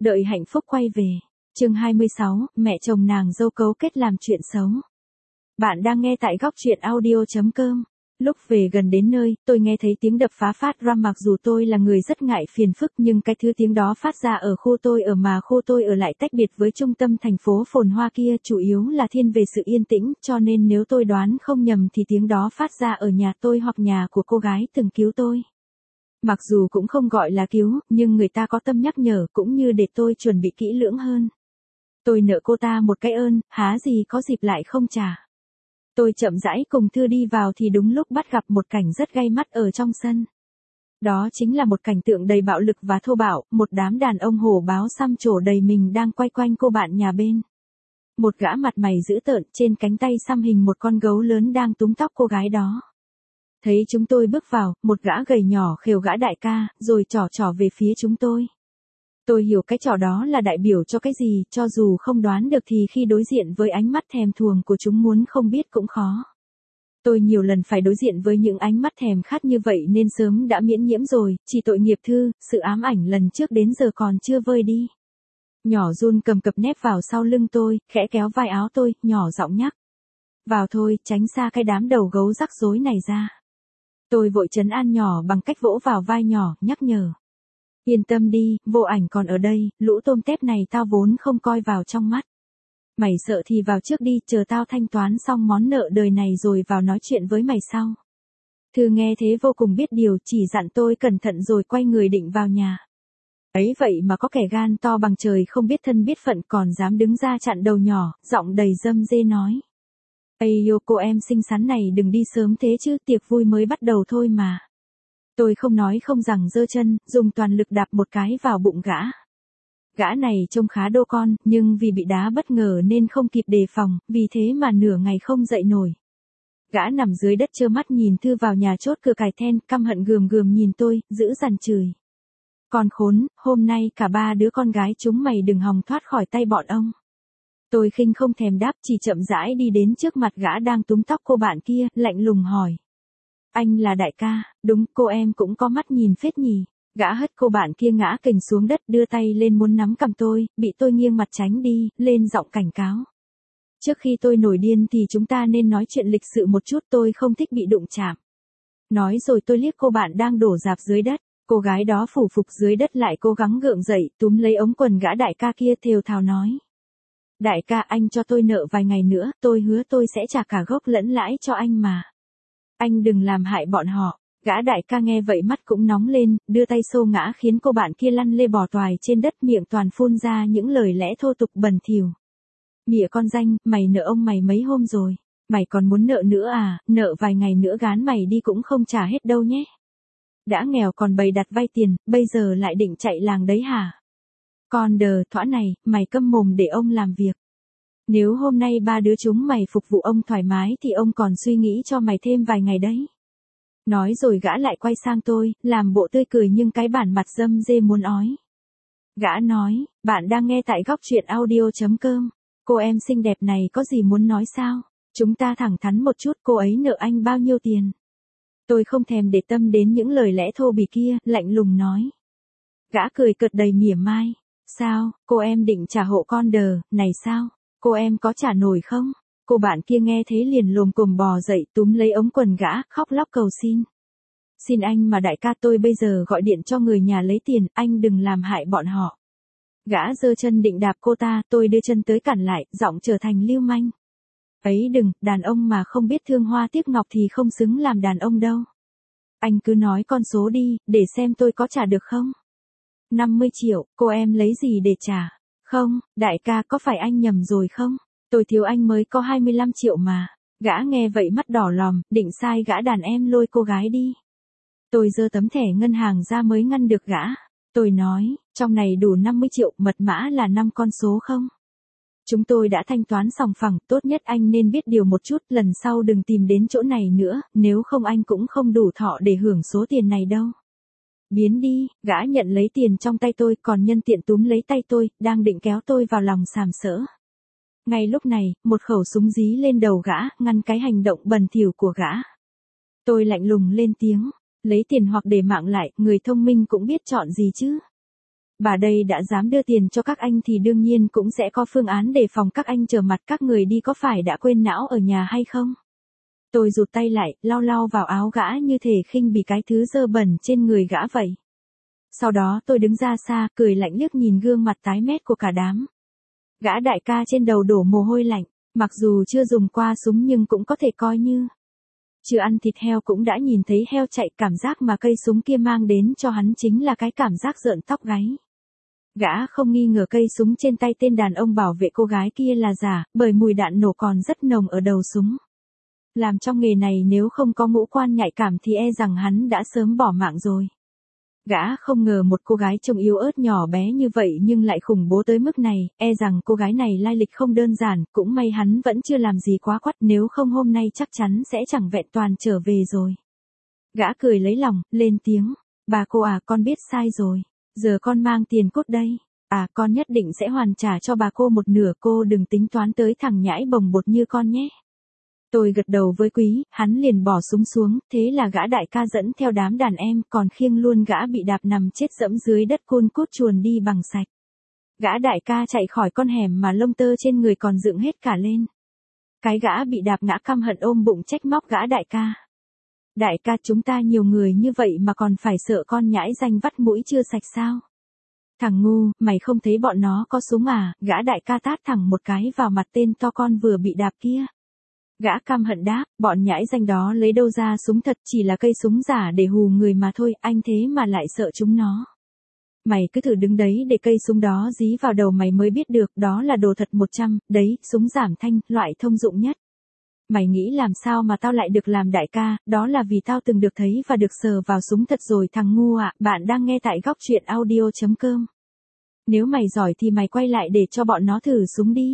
Đợi hạnh phúc quay về. Chương 26, mẹ chồng nàng dâu cấu kết làm chuyện xấu. Bạn đang nghe tại góc truyện audio.com. Lúc về gần đến nơi, tôi nghe thấy tiếng đập phá phát ra, mặc dù tôi là người rất ngại phiền phức nhưng cái thứ tiếng đó phát ra ở khu tôi ở, mà khu tôi ở lại tách biệt với trung tâm thành phố phồn hoa kia, chủ yếu là thiên về sự yên tĩnh, cho nên nếu tôi đoán không nhầm thì tiếng đó phát ra ở nhà tôi hoặc nhà của cô gái từng cứu tôi. Mặc dù cũng không gọi là cứu, nhưng người ta có tâm nhắc nhở cũng như để tôi chuẩn bị kỹ lưỡng hơn. Tôi nợ cô ta một cái ơn, há gì có dịp lại không trả. Tôi chậm rãi cùng Thư đi vào thì đúng lúc bắt gặp một cảnh rất gay mắt ở trong sân. Đó chính là một cảnh tượng đầy bạo lực và thô bạo, một đám đàn ông hổ báo xăm trổ đầy mình đang quay quanh cô bạn nhà bên. Một gã mặt mày dữ tợn, trên cánh tay xăm hình một con gấu lớn đang túm tóc cô gái đó. Thấy chúng tôi bước vào, một gã gầy nhỏ khều gã đại ca, rồi trỏ về phía chúng tôi. Tôi hiểu cái trò đó là đại biểu cho cái gì, cho dù không đoán được thì khi đối diện với ánh mắt thèm thuồng của chúng muốn không biết cũng khó. Tôi nhiều lần phải đối diện với những ánh mắt thèm khát như vậy nên sớm đã miễn nhiễm rồi, chỉ tội nghiệp Thư, sự ám ảnh lần trước đến giờ còn chưa vơi đi. Nhỏ run cầm cập nép vào sau lưng tôi, khẽ kéo vai áo tôi, nhỏ giọng nhắc. Vào thôi, tránh xa cái đám đầu gấu rắc rối này ra. Tôi vội trấn an nhỏ bằng cách vỗ vào vai nhỏ, nhắc nhở. Yên tâm đi, Vô Ảnh còn ở đây, lũ tôm tép này tao vốn không coi vào trong mắt. Mày sợ thì vào trước đi, chờ tao thanh toán xong món nợ đời này rồi vào nói chuyện với mày sau. Thư nghe thế vô cùng biết điều, chỉ dặn tôi cẩn thận rồi quay người định vào nhà. Ấy vậy mà có kẻ gan to bằng trời không biết thân biết phận còn dám đứng ra chặn đầu nhỏ, giọng đầy dâm dê nói. Ây yo, cô em xinh xắn này đừng đi sớm thế chứ, tiệc vui mới bắt đầu thôi mà. Tôi không nói không rằng giơ chân, dùng toàn lực đạp một cái vào bụng gã. Gã này trông khá đô con, nhưng vì bị đá bất ngờ nên không kịp đề phòng, vì thế mà nửa ngày không dậy nổi. Gã nằm dưới đất trơ mắt nhìn Thư vào nhà chốt cửa cài then, căm hận gườm gườm nhìn tôi, dữ dằn chửi. Con khốn, hôm nay cả ba đứa con gái chúng mày đừng hòng thoát khỏi tay bọn ông. Tôi khinh không thèm đáp, chỉ chậm rãi đi đến trước mặt gã đang túm tóc cô bạn kia, lạnh lùng hỏi. Anh là đại ca, đúng, cô em cũng có mắt nhìn phết nhỉ. Gã hất cô bạn kia ngã kềnh xuống đất, đưa tay lên muốn nắm cầm tôi, bị tôi nghiêng mặt tránh đi, lên giọng cảnh cáo. Trước khi tôi nổi điên thì chúng ta nên nói chuyện lịch sự một chút, tôi không thích bị đụng chạm. Nói rồi tôi liếc cô bạn đang đổ rạp dưới đất, cô gái đó phủ phục dưới đất lại cố gắng gượng dậy, túm lấy ống quần gã đại ca kia thều thào nói. Đại ca, anh cho tôi nợ vài ngày nữa, tôi hứa tôi sẽ trả cả gốc lẫn lãi cho anh mà. Anh đừng làm hại bọn họ. Gã đại ca nghe vậy mắt cũng nóng lên, đưa tay xô ngã khiến cô bạn kia lăn lê bò toài trên đất, miệng toàn phun ra những lời lẽ thô tục bẩn thỉu. Mịa con danh, mày nợ ông mày mấy hôm rồi, mày còn muốn nợ nữa à, nợ vài ngày nữa gán mày đi cũng không trả hết đâu nhé. Đã nghèo còn bày đặt vay tiền, bây giờ lại định chạy làng đấy hả? Con đờ, thõa này, mày câm mồm để ông làm việc. Nếu hôm nay ba đứa chúng mày phục vụ ông thoải mái thì ông còn suy nghĩ cho mày thêm vài ngày đấy. Nói rồi gã lại quay sang tôi, làm bộ tươi cười nhưng cái bản mặt dâm dê muốn ói. Gã nói, bạn đang nghe tại góc truyện audio.com. Cô em xinh đẹp này có gì muốn nói sao? Chúng ta thẳng thắn một chút, cô ấy nợ anh bao nhiêu tiền? Tôi không thèm để tâm đến những lời lẽ thô bỉ kia, lạnh lùng nói. Gã cười cợt đầy mỉa mai. Sao, cô em định trả hộ con đờ, này sao? Cô em có trả nổi không? Cô bạn kia nghe thế liền lồm cồm bò dậy, túm lấy ống quần gã, khóc lóc cầu xin. Xin anh mà đại ca, tôi bây giờ gọi điện cho người nhà lấy tiền, anh đừng làm hại bọn họ. Gã giơ chân định đạp cô ta, tôi đưa chân tới cản lại, giọng trở thành lưu manh. Ấy đừng, đàn ông mà không biết thương hoa tiếc ngọc thì không xứng làm đàn ông đâu. Anh cứ nói con số đi, để xem tôi có trả được không? 50 triệu, cô em lấy gì để trả? Không, đại ca, có phải anh nhầm rồi không? Tôi thiếu anh mới có 25 triệu mà. Gã nghe vậy mắt đỏ lòm, định sai gã đàn em lôi cô gái đi. Tôi giơ tấm thẻ ngân hàng ra mới ngăn được gã. Tôi nói, trong này đủ 50 triệu, mật mã là 5 con số không? Chúng tôi đã thanh toán sòng phẳng, tốt nhất anh nên biết điều một chút, lần sau đừng tìm đến chỗ này nữa, nếu không anh cũng không đủ thọ để hưởng số tiền này đâu. Biến đi, gã nhận lấy tiền trong tay tôi, còn nhân tiện túm lấy tay tôi, đang định kéo tôi vào lòng sàm sỡ. Ngay lúc này, một khẩu súng dí lên đầu gã, ngăn cái hành động bẩn thỉu của gã. Tôi lạnh lùng lên tiếng, lấy tiền hoặc để mạng lại, người thông minh cũng biết chọn gì chứ. Bà đây đã dám đưa tiền cho các anh thì đương nhiên cũng sẽ có phương án để phòng các anh trở mặt các người đi, có phải đã quên não ở nhà hay không? Tôi rụt tay lại, lau lau vào áo gã như thể khinh bỉ cái thứ dơ bẩn trên người gã vậy. Sau đó tôi đứng ra xa, cười lạnh liếc nhìn gương mặt tái mét của cả đám. Gã đại ca trên đầu đổ mồ hôi lạnh, mặc dù chưa dùng qua súng nhưng cũng có thể coi như chưa ăn thịt heo cũng đã nhìn thấy heo chạy, cảm giác mà cây súng kia mang đến cho hắn chính là cái cảm giác rợn tóc gáy. Gã không nghi ngờ cây súng trên tay tên đàn ông bảo vệ cô gái kia là giả, bởi mùi đạn nổ còn rất nồng ở đầu súng. Làm trong nghề này nếu không có ngũ quan nhạy cảm thì e rằng hắn đã sớm bỏ mạng rồi. Gã không ngờ một cô gái trông yếu ớt nhỏ bé như vậy nhưng lại khủng bố tới mức này, e rằng cô gái này lai lịch không đơn giản, cũng may hắn vẫn chưa làm gì quá quắt, nếu không hôm nay chắc chắn sẽ chẳng vẹn toàn trở về rồi. Gã cười lấy lòng, lên tiếng, bà cô à, con biết sai rồi, giờ con mang tiền cốt đây, à con nhất định sẽ hoàn trả cho bà cô một nửa, cô đừng tính toán tới thằng nhãi bồng bột như con nhé. Tôi gật đầu với Quý, hắn liền bỏ súng xuống, thế là gã đại ca dẫn theo đám đàn em, còn khiêng luôn gã bị đạp nằm chết dẫm dưới đất cun cút chuồn đi bằng sạch. Gã đại ca chạy khỏi con hẻm mà lông tơ trên người còn dựng hết cả lên. Cái gã bị đạp ngã căm hận ôm bụng trách móc gã đại ca. Đại ca, chúng ta nhiều người như vậy mà còn phải sợ con nhãi danh vắt mũi chưa sạch sao? Thằng ngu, mày không thấy bọn nó có súng à? Gã đại ca tát thẳng một cái vào mặt tên to con vừa bị đạp kia. Gã căm hận đáp, bọn nhãi danh đó lấy đâu ra súng thật, chỉ là cây súng giả để hù người mà thôi, anh thế mà lại sợ chúng nó. Mày cứ thử đứng đấy để cây súng đó dí vào đầu mày mới biết được, đó là đồ thật 100, đấy, súng giảm thanh, loại thông dụng nhất. Mày nghĩ làm sao mà tao lại được làm đại ca, đó là vì tao từng được thấy và được sờ vào súng thật rồi thằng ngu ạ. Bạn đang nghe tại góc truyện audio.com. Nếu mày giỏi thì mày quay lại để cho bọn nó thử súng đi.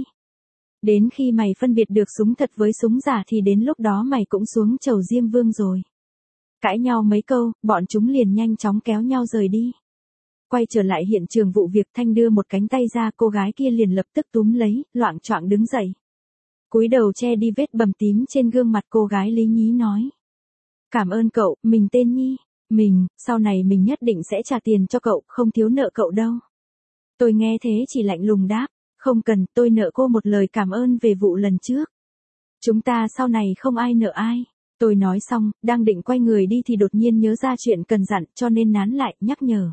Đến khi mày phân biệt được súng thật với súng giả thì đến lúc đó mày cũng xuống chầu Diêm Vương rồi. Cãi nhau mấy câu, bọn chúng liền nhanh chóng kéo nhau rời đi. Quay trở lại hiện trường vụ việc, Thanh đưa một cánh tay ra, cô gái kia liền lập tức túm lấy, loạng choạng đứng dậy. Cúi đầu che đi vết bầm tím trên gương mặt, cô gái lý nhí nói. Cảm ơn cậu, mình tên Nhi. Sau này mình nhất định sẽ trả tiền cho cậu, không thiếu nợ cậu đâu. Tôi nghe thế chỉ lạnh lùng đáp. Không cần, tôi nợ cô một lời cảm ơn về vụ lần trước. Chúng ta sau này không ai nợ ai. Tôi nói xong, đang định quay người đi thì đột nhiên nhớ ra chuyện cần dặn, cho nên nán lại, nhắc nhở.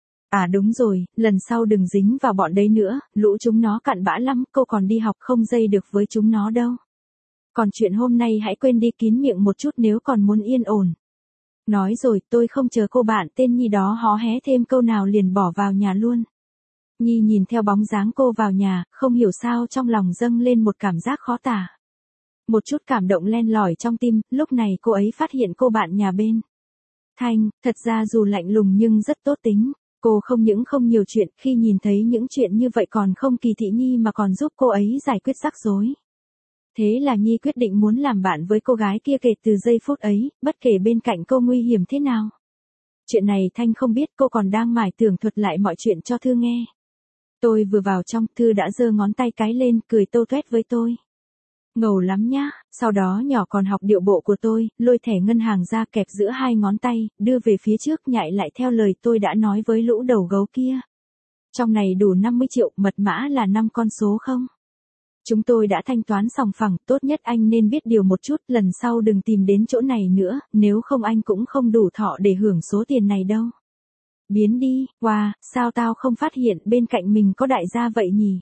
À đúng rồi, lần sau đừng dính vào bọn đấy nữa, lũ chúng nó cặn bã lắm, cô còn đi học không dây được với chúng nó đâu. Còn chuyện hôm nay hãy quên đi, kín miệng một chút nếu còn muốn yên ổn. Nói rồi, tôi không chờ cô bạn tên Nhi đó hó hé thêm câu nào liền bỏ vào nhà luôn. Nhi nhìn theo bóng dáng cô vào nhà, không hiểu sao trong lòng dâng lên một cảm giác khó tả. Một chút cảm động len lỏi trong tim, lúc này cô ấy phát hiện cô bạn nhà bên. Thanh, thật ra dù lạnh lùng nhưng rất tốt tính. Cô không những không nhiều chuyện, khi nhìn thấy những chuyện như vậy còn không kỳ thị Nhi mà còn giúp cô ấy giải quyết rắc rối. Thế là Nhi quyết định muốn làm bạn với cô gái kia kể từ giây phút ấy, bất kể bên cạnh cô nguy hiểm thế nào. Chuyện này Thanh không biết, cô còn đang mải tường thuật lại mọi chuyện cho Thư nghe. Tôi vừa vào trong, Thư đã giơ ngón tay cái lên, cười tô toét với tôi. Ngầu lắm nhá, sau đó nhỏ còn học điệu bộ của tôi, lôi thẻ ngân hàng ra kẹp giữa hai ngón tay, đưa về phía trước nhại lại theo lời tôi đã nói với lũ đầu gấu kia. Trong này đủ 50 triệu, mật mã là 5 con số không? Chúng tôi đã thanh toán sòng phẳng, tốt nhất anh nên biết điều một chút, lần sau đừng tìm đến chỗ này nữa, nếu không anh cũng không đủ thọ để hưởng số tiền này đâu. Biến đi, wow, sao tao không phát hiện bên cạnh mình có đại gia vậy nhỉ?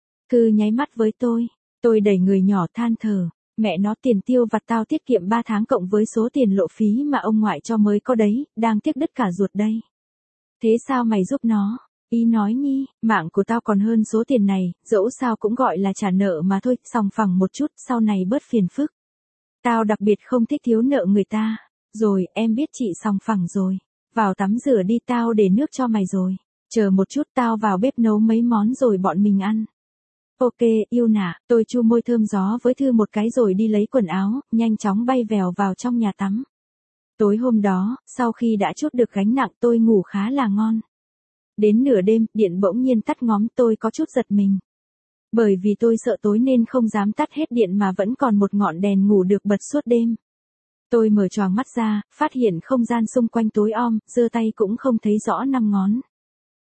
Cứ nháy mắt với tôi đẩy người nhỏ than thở, mẹ nó tiền tiêu vặt tao tiết kiệm 3 tháng cộng với số tiền lộ phí mà ông ngoại cho mới có đấy, đang tiếc đứt cả ruột đây. Thế sao mày giúp nó? Ý nói Nhi, mạng của tao còn hơn số tiền này, dẫu sao cũng gọi là trả nợ mà thôi, sòng phẳng một chút, sau này bớt phiền phức. Tao đặc biệt không thích thiếu nợ người ta. Rồi, em biết chị sòng phẳng rồi. Vào tắm rửa đi, tao để nước cho mày rồi. Chờ một chút, tao vào bếp nấu mấy món rồi bọn mình ăn. Ok, yêu nà, tôi chu môi thơm gió với Thư một cái rồi đi lấy quần áo, nhanh chóng bay vèo vào trong nhà tắm. Tối hôm đó, sau khi đã trút được gánh nặng tôi ngủ khá là ngon. Đến nửa đêm, điện bỗng nhiên tắt ngóm, tôi có chút giật mình. Bởi vì tôi sợ tối nên không dám tắt hết điện mà vẫn còn một ngọn đèn ngủ được bật suốt đêm. Tôi mở choàng mắt ra, phát hiện không gian xung quanh tối om, giơ tay cũng không thấy rõ 5 ngón.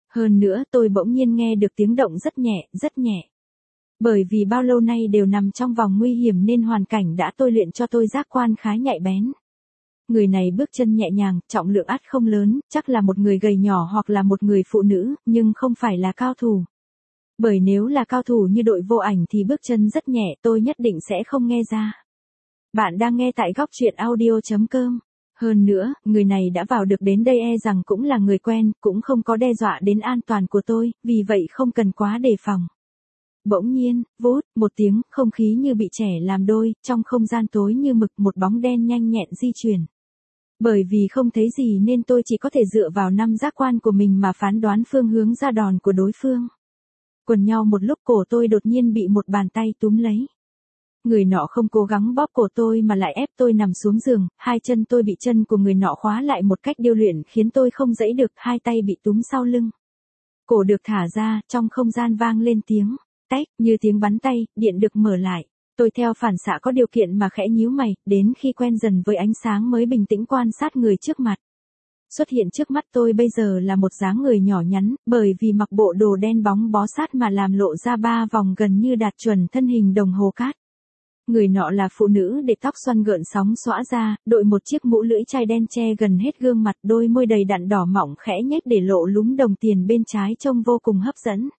Hơn nữa tôi bỗng nhiên nghe được tiếng động rất nhẹ, rất nhẹ. Bởi vì bao lâu nay đều nằm trong vòng nguy hiểm nên hoàn cảnh đã tôi luyện cho tôi giác quan khá nhạy bén. Người này bước chân nhẹ nhàng, trọng lượng ắt không lớn, chắc là một người gầy nhỏ hoặc là một người phụ nữ, nhưng không phải là cao thủ. Bởi nếu là cao thủ như đội Vô Ảnh thì bước chân rất nhẹ, tôi nhất định sẽ không nghe ra. Bạn đang nghe tại góc truyện audio.com. Hơn nữa, người này đã vào được đến đây e rằng cũng là người quen, cũng không có đe dọa đến an toàn của tôi, vì vậy không cần quá đề phòng. Bỗng nhiên, vút, một tiếng, không khí như bị trẻ làm đôi, trong không gian tối như mực một bóng đen nhanh nhẹn di chuyển. Bởi vì không thấy gì nên tôi chỉ có thể dựa vào năm giác quan của mình mà phán đoán phương hướng ra đòn của đối phương. Quần nhau một lúc cổ tôi đột nhiên bị một bàn tay túm lấy. Người nọ không cố gắng bóp cổ tôi mà lại ép tôi nằm xuống giường, hai chân tôi bị chân của người nọ khóa lại một cách điêu luyện khiến tôi không giãy được, hai tay bị túm sau lưng. Cổ được thả ra, trong không gian vang lên tiếng tách, như tiếng bắn tay, điện được mở lại. Tôi theo phản xạ có điều kiện mà khẽ nhíu mày, đến khi quen dần với ánh sáng mới bình tĩnh quan sát người trước mặt. Xuất hiện trước mắt tôi bây giờ là một dáng người nhỏ nhắn, bởi vì mặc bộ đồ đen bóng bó sát mà làm lộ ra ba vòng gần như đạt chuẩn thân hình đồng hồ cát. Người nọ là phụ nữ để tóc xoăn gợn sóng xõa ra, đội một chiếc mũ lưỡi chai đen che gần hết gương mặt, đôi môi đầy đặn đỏ mọng khẽ nhếch để lộ lúm đồng tiền bên trái trông vô cùng hấp dẫn.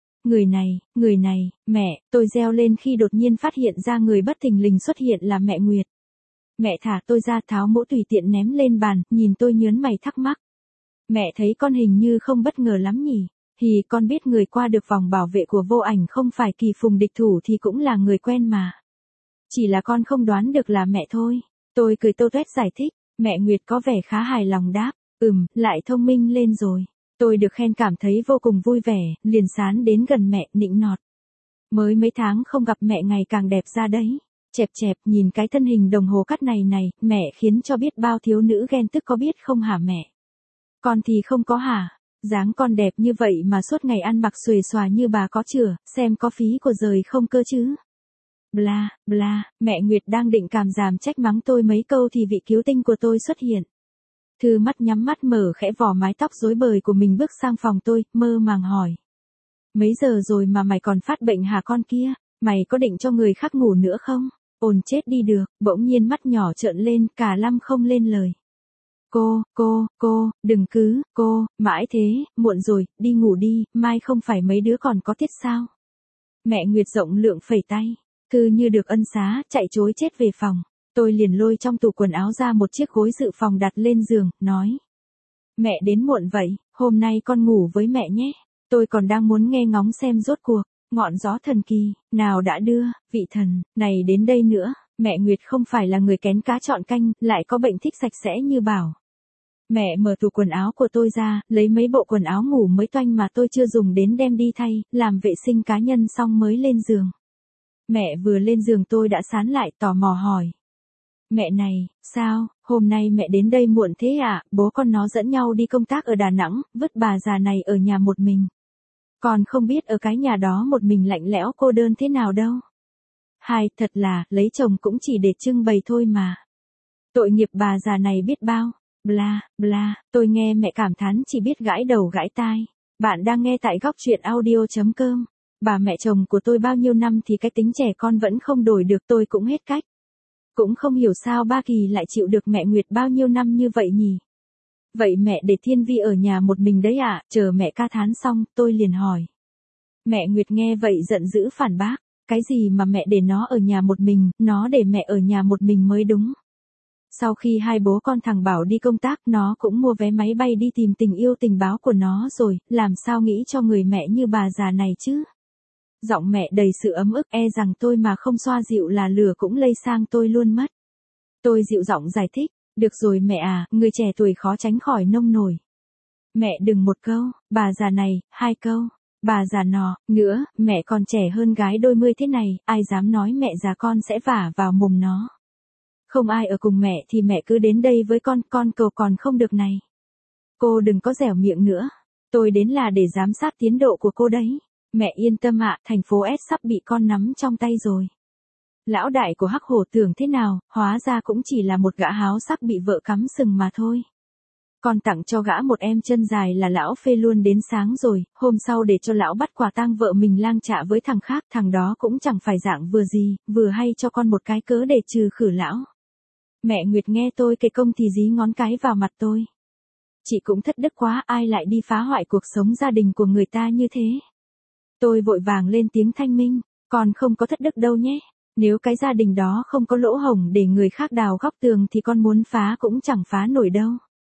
Người này, mẹ, tôi reo lên khi đột nhiên phát hiện ra người bất thình lình xuất hiện là mẹ Nguyệt. Mẹ thả tôi ra tháo mũ tùy tiện ném lên bàn, nhìn tôi nhớn mày thắc mắc. Mẹ thấy con hình như không bất ngờ lắm nhỉ? Thì con biết người qua được vòng bảo vệ của Vô Ảnh không phải Kỳ Phùng địch thủ thì cũng là người quen mà. Chỉ là con không đoán được là mẹ thôi. Tôi cười tô toét giải thích, mẹ Nguyệt có vẻ khá hài lòng đáp, lại thông minh lên rồi. Tôi được khen cảm thấy vô cùng vui vẻ, liền sán đến gần mẹ, nịnh nọt. Mới mấy tháng không gặp mẹ ngày càng đẹp ra đấy. Chẹp chẹp, nhìn cái thân hình đồng hồ cát này, mẹ khiến cho biết bao thiếu nữ ghen tức có biết không hả mẹ? Con thì không có hả? Dáng con đẹp như vậy mà suốt ngày ăn mặc xuề xòa như bà có chửa, xem có phí của rời không cơ chứ? Bla, bla, mẹ Nguyệt đang định càm ràm trách mắng tôi mấy câu thì vị cứu tinh của tôi xuất hiện. Thư mắt nhắm mắt mở khẽ vò mái tóc rối bời của mình bước sang phòng tôi, mơ màng hỏi. Mấy giờ rồi mà mày còn phát bệnh hả con kia? Mày có định cho người khác ngủ nữa không? Ồn chết đi được, bỗng nhiên mắt nhỏ trợn lên, cả lăm không lên lời. Cô, đừng cứ, mãi thế, muộn rồi, đi ngủ đi, mai không phải mấy đứa còn có tiết sao? Mẹ Nguyệt rộng lượng phẩy tay, Thư như được ân xá, chạy trối chết về phòng. Tôi liền lôi trong tủ quần áo ra một chiếc gối dự phòng đặt lên giường, nói. Mẹ đến muộn vậy, hôm nay con ngủ với mẹ nhé. Tôi còn đang muốn nghe ngóng xem rốt cuộc, ngọn gió thần kỳ, nào đã đưa, vị thần, này đến đây nữa. Mẹ Nguyệt không phải là người kén cá chọn canh, lại có bệnh thích sạch sẽ như bảo. Mẹ mở tủ quần áo của tôi ra, lấy mấy bộ quần áo ngủ mới toanh mà tôi chưa dùng đến đem đi thay, làm vệ sinh cá nhân xong mới lên giường. Mẹ vừa lên giường tôi đã sán lại tò mò hỏi. Mẹ này, sao, hôm nay mẹ đến đây muộn thế à? Bố con nó dẫn nhau đi công tác ở Đà Nẵng, vứt bà già này ở nhà một mình. Còn không biết ở cái nhà đó một mình lạnh lẽo cô đơn thế nào đâu. Hai, thật là, lấy chồng cũng chỉ để trưng bày thôi mà. Tội nghiệp bà già này biết bao. Bla, bla, tôi nghe mẹ cảm thán chỉ biết gãi đầu gãi tai. Bạn đang nghe tại góc truyện audio.com. Bà mẹ chồng của tôi bao nhiêu năm thì cái tính trẻ con vẫn không đổi được, tôi cũng hết cách. Cũng không hiểu sao ba Kỳ lại chịu được mẹ Nguyệt bao nhiêu năm như vậy nhỉ. Vậy mẹ để Thiên Vi ở nhà một mình đấy à? Chờ mẹ ca thán xong, tôi liền hỏi. Mẹ Nguyệt nghe vậy giận dữ phản bác. Cái gì mà mẹ để nó ở nhà một mình, nó để mẹ ở nhà một mình mới đúng. Sau khi hai bố con thằng Bảo đi công tác, nó cũng mua vé máy bay đi tìm tình yêu tình báo của nó rồi, làm sao nghĩ cho người mẹ như bà già này chứ? Giọng mẹ đầy sự ấm ức, e rằng tôi mà không xoa dịu là lửa cũng lây sang tôi luôn mất. Tôi dịu giọng giải thích, được rồi mẹ à, người trẻ tuổi khó tránh khỏi nông nổi. Mẹ đừng một câu, bà già này, hai câu, bà già nọ, nữa, mẹ còn trẻ hơn gái đôi mươi thế này, ai dám nói mẹ già con sẽ vả vào mồm nó. Không ai ở cùng mẹ thì mẹ cứ đến đây với con cầu còn không được này. Cô đừng có dẻo miệng nữa, tôi đến là để giám sát tiến độ của cô đấy. Mẹ yên tâm ạ, thành phố S sắp bị con nắm trong tay rồi. Lão đại của Hắc Hổ tưởng thế nào, hóa ra cũng chỉ là một gã háo sắc bị vợ cắm sừng mà thôi. Con tặng cho gã một em chân dài là lão phê luôn đến sáng rồi, hôm sau để cho lão bắt quả tang vợ mình lang chạ với thằng khác, thằng đó cũng chẳng phải dạng vừa gì, vừa hay cho con một cái cớ để trừ khử lão. Mẹ Nguyệt nghe tôi kể công thì dí ngón cái vào mặt tôi. Chị cũng thất đức quá, ai lại đi phá hoại cuộc sống gia đình của người ta như thế. Tôi vội vàng lên tiếng thanh minh, con không có thất đức đâu nhé. Nếu cái gia đình đó không có lỗ hổng để người khác đào góc tường thì con muốn phá cũng chẳng phá nổi đâu.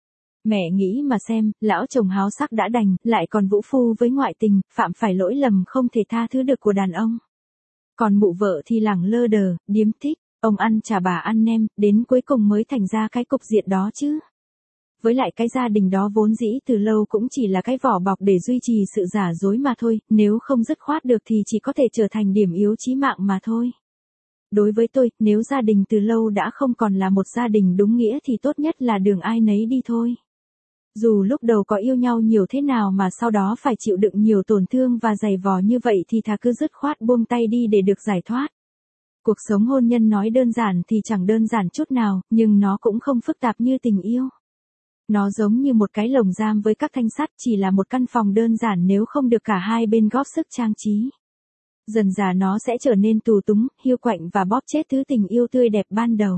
Mẹ nghĩ mà xem, lão chồng háo sắc đã đành, lại còn vũ phu với ngoại tình, phạm phải lỗi lầm không thể tha thứ được của đàn ông. Còn mụ vợ thì lẳng lơ đờ, điếm thích, ông ăn chả bà ăn nem, đến cuối cùng mới thành ra cái cục diện đó chứ. Với lại cái gia đình đó vốn dĩ từ lâu cũng chỉ là cái vỏ bọc để duy trì sự giả dối mà thôi, nếu không dứt khoát được thì chỉ có thể trở thành điểm yếu chí mạng mà thôi. Đối với tôi, nếu gia đình từ lâu đã không còn là một gia đình đúng nghĩa thì tốt nhất là đường ai nấy đi thôi. Dù lúc đầu có yêu nhau nhiều thế nào mà sau đó phải chịu đựng nhiều tổn thương và dày vò như vậy thì thà cứ dứt khoát buông tay đi để được giải thoát. Cuộc sống hôn nhân nói đơn giản thì chẳng đơn giản chút nào, nhưng nó cũng không phức tạp như tình yêu. Nó giống như một cái lồng giam với các thanh sắt, chỉ là một căn phòng đơn giản nếu không được cả hai bên góp sức trang trí. Dần dà nó sẽ trở nên tù túng, hiu quạnh và bóp chết thứ tình yêu tươi đẹp ban đầu.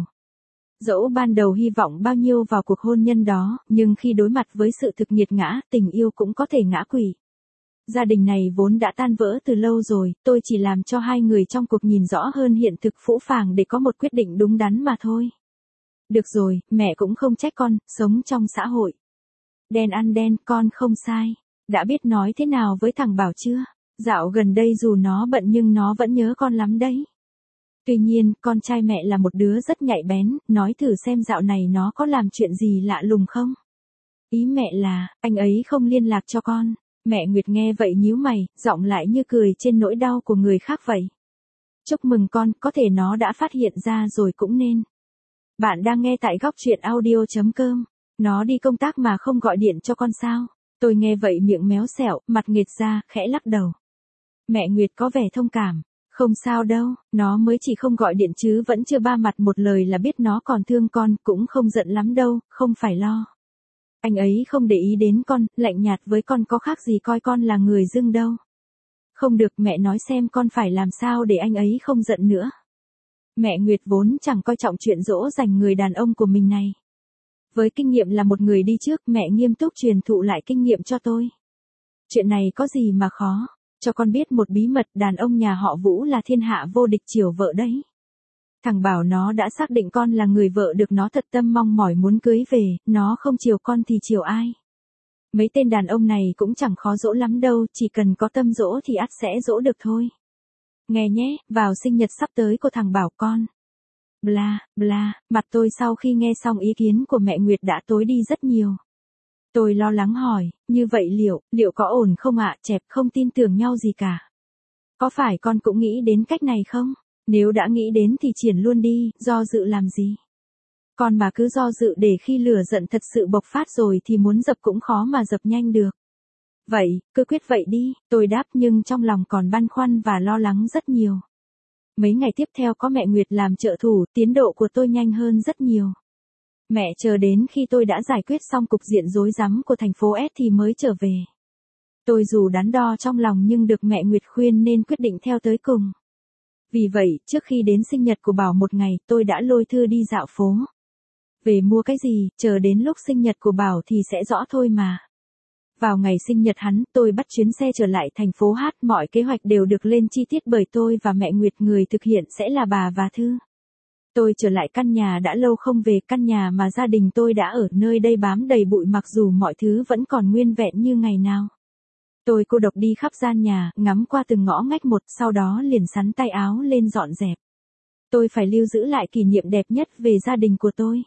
Dẫu ban đầu hy vọng bao nhiêu vào cuộc hôn nhân đó, nhưng khi đối mặt với sự thực nghiệt ngã, tình yêu cũng có thể ngã quỵ. Gia đình này vốn đã tan vỡ từ lâu rồi, tôi chỉ làm cho hai người trong cuộc nhìn rõ hơn hiện thực phũ phàng để có một quyết định đúng đắn mà thôi. Được rồi, mẹ cũng không trách con, sống trong xã hội. Đen ăn đen, con không sai. Đã biết nói thế nào với thằng Bảo chưa? Dạo gần đây dù nó bận nhưng nó vẫn nhớ con lắm đấy. Tuy nhiên, con trai mẹ là một đứa rất nhạy bén, nói thử xem dạo này nó có làm chuyện gì lạ lùng không? Ý mẹ là, anh ấy không liên lạc cho con. Mẹ Nguyệt nghe vậy nhíu mày, giọng lại như cười trên nỗi đau của người khác vậy. Chúc mừng con, có thể nó đã phát hiện ra rồi cũng nên. Bạn đang nghe tại góc truyện audio.com. Nó đi công tác mà không gọi điện cho con sao? Tôi nghe vậy miệng méo xẹo, mặt nghệt ra, khẽ lắc đầu. Mẹ Nguyệt có vẻ thông cảm. Không sao đâu, nó mới chỉ không gọi điện chứ vẫn chưa ba mặt một lời là biết nó còn thương con, cũng không giận lắm đâu, không phải lo. Anh ấy không để ý đến con, lạnh nhạt với con có khác gì coi con là người dưng đâu. Không được, mẹ nói xem con phải làm sao để anh ấy không giận nữa. Mẹ Nguyệt vốn chẳng coi trọng chuyện dỗ dành người đàn ông của mình này. Với kinh nghiệm là một người đi trước, mẹ nghiêm túc truyền thụ lại kinh nghiệm cho tôi. Chuyện này có gì mà khó. Cho con biết một bí mật, đàn ông nhà họ Vũ là thiên hạ vô địch chiều vợ đấy. Thằng Bảo nó đã xác định con là người vợ được nó thật tâm mong mỏi muốn cưới về, nó không chiều con thì chiều ai. Mấy tên đàn ông này cũng chẳng khó dỗ lắm đâu, chỉ cần có tâm dỗ thì ắt sẽ dỗ được thôi. Nghe nhé, vào sinh nhật sắp tới của thằng Bảo con. Bla, bla, mặt tôi sau khi nghe xong ý kiến của mẹ Nguyệt đã tối đi rất nhiều. Tôi lo lắng hỏi, như vậy liệu có ổn không ạ? Chẹp không tin tưởng nhau gì cả. Có phải con cũng nghĩ đến cách này không? Nếu đã nghĩ đến thì triển luôn đi, do dự làm gì? Con mà cứ do dự để khi lửa giận thật sự bộc phát rồi thì muốn dập cũng khó mà dập nhanh được. Vậy, cứ quyết vậy đi, tôi đáp nhưng trong lòng còn băn khoăn và lo lắng rất nhiều. Mấy ngày tiếp theo có mẹ Nguyệt làm trợ thủ, tiến độ của tôi nhanh hơn rất nhiều. Mẹ chờ đến khi tôi đã giải quyết xong cục diện rối rắm của thành phố S thì mới trở về. Tôi dù đắn đo trong lòng nhưng được mẹ Nguyệt khuyên nên quyết định theo tới cùng. Vì vậy, trước khi đến sinh nhật của Bảo một ngày, tôi đã lôi Thư đi dạo phố. Về mua cái gì, chờ đến lúc sinh nhật của Bảo thì sẽ rõ thôi mà. Vào ngày sinh nhật hắn, tôi bắt chuyến xe trở lại thành phố H, mọi kế hoạch đều được lên chi tiết bởi tôi và mẹ Nguyệt, người thực hiện sẽ là bà và Thư. Tôi trở lại căn nhà đã lâu không về, căn nhà mà gia đình tôi đã ở nơi đây bám đầy bụi mặc dù mọi thứ vẫn còn nguyên vẹn như ngày nào. Tôi cô độc đi khắp gian nhà, ngắm qua từng ngõ ngách một, sau đó liền xắn tay áo lên dọn dẹp. Tôi phải lưu giữ lại kỷ niệm đẹp nhất về gia đình của tôi.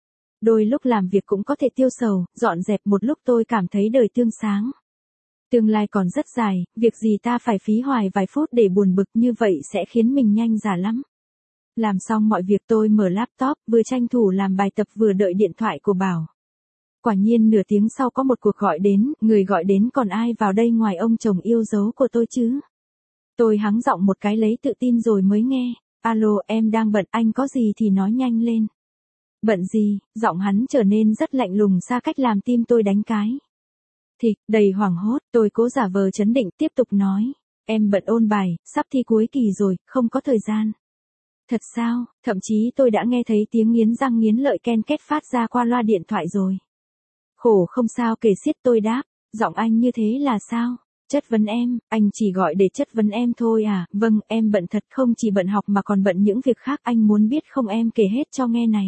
Đôi lúc làm việc cũng có thể tiêu sầu, dọn dẹp một lúc tôi cảm thấy đời tươi sáng. Tương lai còn rất dài, việc gì ta phải phí hoài vài phút để buồn bực, như vậy sẽ khiến mình nhanh già lắm. Làm xong mọi việc tôi mở laptop, vừa tranh thủ làm bài tập vừa đợi điện thoại của Bảo. Quả nhiên nửa tiếng sau có một cuộc gọi đến, người gọi đến còn ai vào đây ngoài ông chồng yêu dấu của tôi chứ. Tôi hắng giọng một cái lấy tự tin rồi mới nghe. Alo, em đang bận, anh có gì thì nói nhanh lên. Bận gì, giọng hắn trở nên rất lạnh lùng xa cách làm tim tôi đánh cái. Thịt, đầy hoảng hốt, tôi cố giả vờ trấn định tiếp tục nói. Em bận ôn bài, sắp thi cuối kỳ rồi, không có thời gian. Thật sao, thậm chí tôi đã nghe thấy tiếng nghiến răng nghiến lợi ken két phát ra qua loa điện thoại rồi. Khổ không sao kể xiết tôi đáp, giọng anh như thế là sao? Chất vấn em, anh chỉ gọi để chất vấn em thôi à? Vâng, em bận thật, không chỉ bận học mà còn bận những việc khác, anh muốn biết không, em kể hết cho nghe này.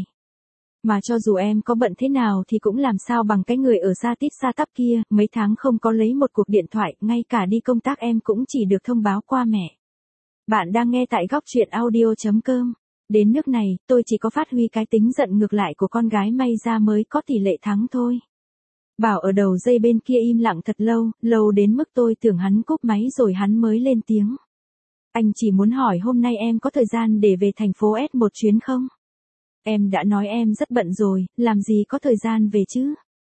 Mà cho dù em có bận thế nào thì cũng làm sao bằng cái người ở xa tít xa tắp kia, mấy tháng không có lấy một cuộc điện thoại, ngay cả đi công tác em cũng chỉ được thông báo qua mẹ. Bạn đang nghe tại góc truyện audio.com. Đến nước này, tôi chỉ có phát huy cái tính giận ngược lại của con gái may ra mới có tỷ lệ thắng thôi. Bảo ở đầu dây bên kia im lặng thật lâu, lâu đến mức tôi tưởng hắn cúp máy rồi hắn mới lên tiếng. Anh chỉ muốn hỏi hôm nay em có thời gian để về thành phố S một chuyến không? Em đã nói em rất bận rồi, làm gì có thời gian về chứ?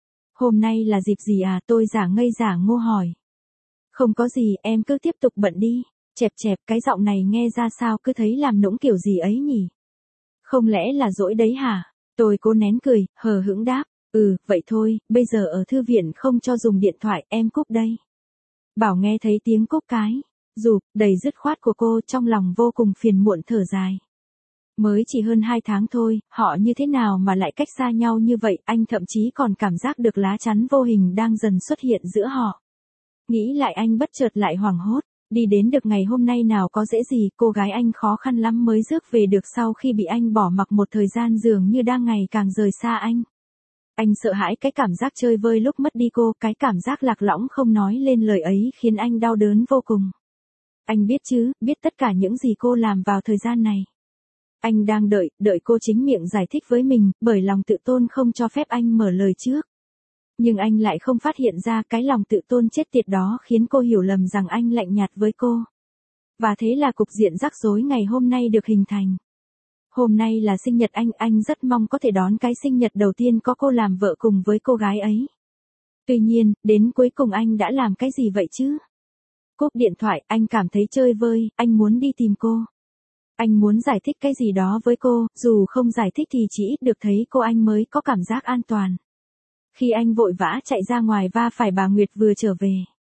Hôm nay là dịp gì à? Tôi giả ngây giả ngô hỏi. Không có gì, em cứ tiếp tục bận đi. Chẹp chẹp, cái giọng này nghe ra sao cứ thấy làm nũng kiểu gì ấy nhỉ? Không lẽ là dỗi đấy hả? Tôi cố nén cười, hờ hững đáp. Vậy thôi, bây giờ ở thư viện không cho dùng điện thoại, em cúp đây. Bảo nghe thấy tiếng cúp cái, rụp, đầy dứt khoát của cô, trong lòng vô cùng phiền muộn thở dài. Mới chỉ hơn 2 tháng thôi, họ như thế nào mà lại cách xa nhau như vậy, anh thậm chí còn cảm giác được lá chắn vô hình đang dần xuất hiện giữa họ. Nghĩ lại anh bất chợt lại hoảng hốt, đi đến được ngày hôm nay nào có dễ gì, cô gái anh khó khăn lắm mới rước về được sau khi bị anh bỏ mặc một thời gian dường như đang ngày càng rời xa anh. Anh sợ hãi cái cảm giác chơi vơi lúc mất đi cô, cái cảm giác lạc lõng không nói lên lời ấy khiến anh đau đớn vô cùng. Anh biết chứ, biết tất cả những gì cô làm vào thời gian này. Anh đang đợi cô chính miệng giải thích với mình, bởi lòng tự tôn không cho phép anh mở lời trước. Nhưng anh lại không phát hiện ra cái lòng tự tôn chết tiệt đó khiến cô hiểu lầm rằng anh lạnh nhạt với cô. Và thế là cục diện rắc rối ngày hôm nay được hình thành. Hôm nay là sinh nhật anh rất mong có thể đón cái sinh nhật đầu tiên có cô làm vợ cùng với cô gái ấy. Tuy nhiên, đến cuối cùng anh đã làm cái gì vậy chứ? Cúp điện thoại, anh cảm thấy chơi vơi, anh muốn đi tìm cô. Anh muốn giải thích cái gì đó với cô, dù không giải thích thì chỉ ít được thấy cô anh mới có cảm giác an toàn. Khi anh vội vã chạy ra ngoài va phải bà Nguyệt vừa trở về.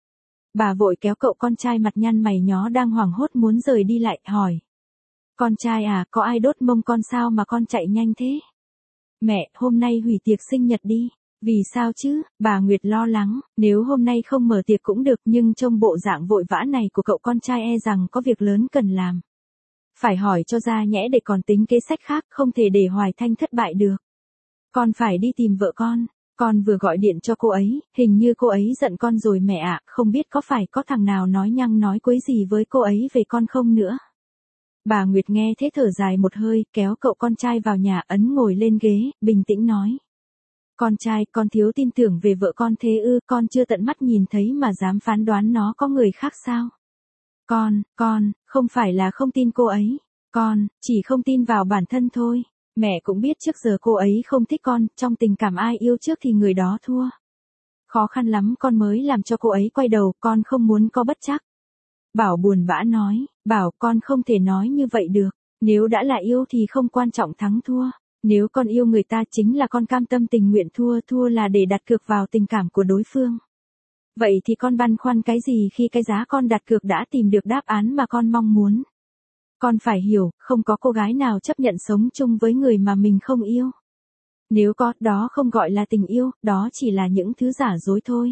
Bà vội kéo cậu con trai mặt nhăn mày nhó đang hoảng hốt muốn rời đi lại, hỏi. Con trai à, có ai đốt mông con sao mà con chạy nhanh thế? Mẹ, hôm nay hủy tiệc sinh nhật đi. Vì sao chứ? Bà Nguyệt lo lắng, nếu hôm nay không mở tiệc cũng được nhưng trông bộ dạng vội vã này của cậu con trai e rằng có việc lớn cần làm. Phải hỏi cho ra nhẽ để còn tính kế sách khác, không thể để Hoài Thanh thất bại được. Con phải đi tìm vợ con vừa gọi điện cho cô ấy, hình như cô ấy giận con rồi mẹ ạ, không biết có phải có thằng nào nói nhăng nói quấy gì với cô ấy về con không nữa. Bà Nguyệt nghe thế thở dài một hơi, kéo cậu con trai vào nhà ấn ngồi lên ghế, bình tĩnh nói. Con trai, con thiếu tin tưởng về vợ con thế ư, con chưa tận mắt nhìn thấy mà dám phán đoán nó có người khác sao? Con, không phải là không tin cô ấy. Con, chỉ không tin vào bản thân thôi. Mẹ cũng biết trước giờ cô ấy không thích con, trong tình cảm ai yêu trước thì người đó thua. Khó khăn lắm con mới làm cho cô ấy quay đầu, con không muốn có bất trắc. Bảo buồn bã nói, Bảo con không thể nói như vậy được. Nếu đã là yêu thì không quan trọng thắng thua. Nếu con yêu người ta chính là con cam tâm tình nguyện thua là để đặt cược vào tình cảm của đối phương. Vậy thì con băn khoăn cái gì khi cái giá con đặt cược đã tìm được đáp án mà con mong muốn? Con phải hiểu, không có cô gái nào chấp nhận sống chung với người mà mình không yêu. Nếu có, đó không gọi là tình yêu, đó chỉ là những thứ giả dối thôi.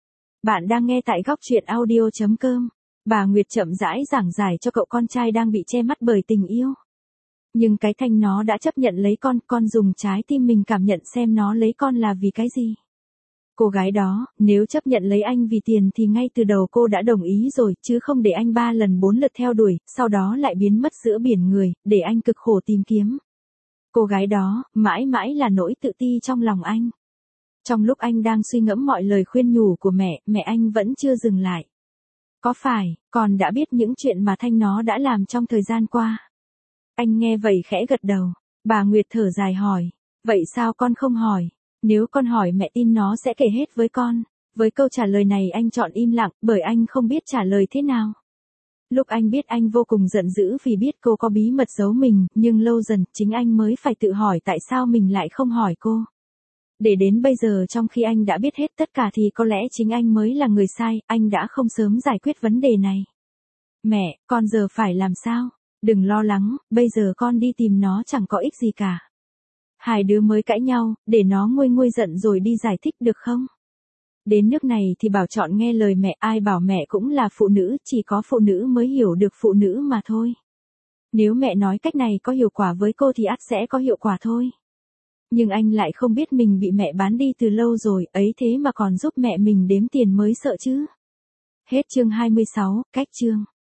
Bạn đang nghe tại góc truyện audio.com. Bà Nguyệt chậm rãi giảng giải cho cậu con trai đang bị che mắt bởi tình yêu. Nhưng cái Thanh nó đã chấp nhận lấy con dùng trái tim mình cảm nhận xem nó lấy con là vì cái gì. Cô gái đó, nếu chấp nhận lấy anh vì tiền thì ngay từ đầu cô đã đồng ý rồi, chứ không để anh 3 lần 4 lượt theo đuổi, sau đó lại biến mất giữa biển người, để anh cực khổ tìm kiếm. Cô gái đó, mãi mãi là nỗi tự ti trong lòng anh. Trong lúc anh đang suy ngẫm mọi lời khuyên nhủ của mẹ anh vẫn chưa dừng lại. Có phải, con đã biết những chuyện mà Thanh nó đã làm trong thời gian qua? Anh nghe vậy khẽ gật đầu. Bà Nguyệt thở dài hỏi, vậy sao con không hỏi? Nếu con hỏi mẹ tin nó sẽ kể hết với con. Với câu trả lời này anh chọn im lặng, bởi anh không biết trả lời thế nào. Lúc anh biết anh vô cùng giận dữ vì biết cô có bí mật giấu mình, nhưng lâu dần, chính anh mới phải tự hỏi tại sao mình lại không hỏi cô. Để đến bây giờ trong khi anh đã biết hết tất cả thì có lẽ chính anh mới là người sai, anh đã không sớm giải quyết vấn đề này. Mẹ, con giờ phải làm sao? Đừng lo lắng, bây giờ con đi tìm nó chẳng có ích gì cả. Hai đứa mới cãi nhau, để nó nguôi nguôi giận rồi đi giải thích được không? Đến nước này thì bảo chọn nghe lời mẹ, ai bảo mẹ cũng là phụ nữ, chỉ có phụ nữ mới hiểu được phụ nữ mà thôi. Nếu mẹ nói cách này có hiệu quả với cô thì ắt sẽ có hiệu quả thôi. Nhưng anh lại không biết mình bị mẹ bán đi từ lâu rồi, ấy thế mà còn giúp mẹ mình đếm tiền mới sợ chứ. Hết chương 26, cách chương.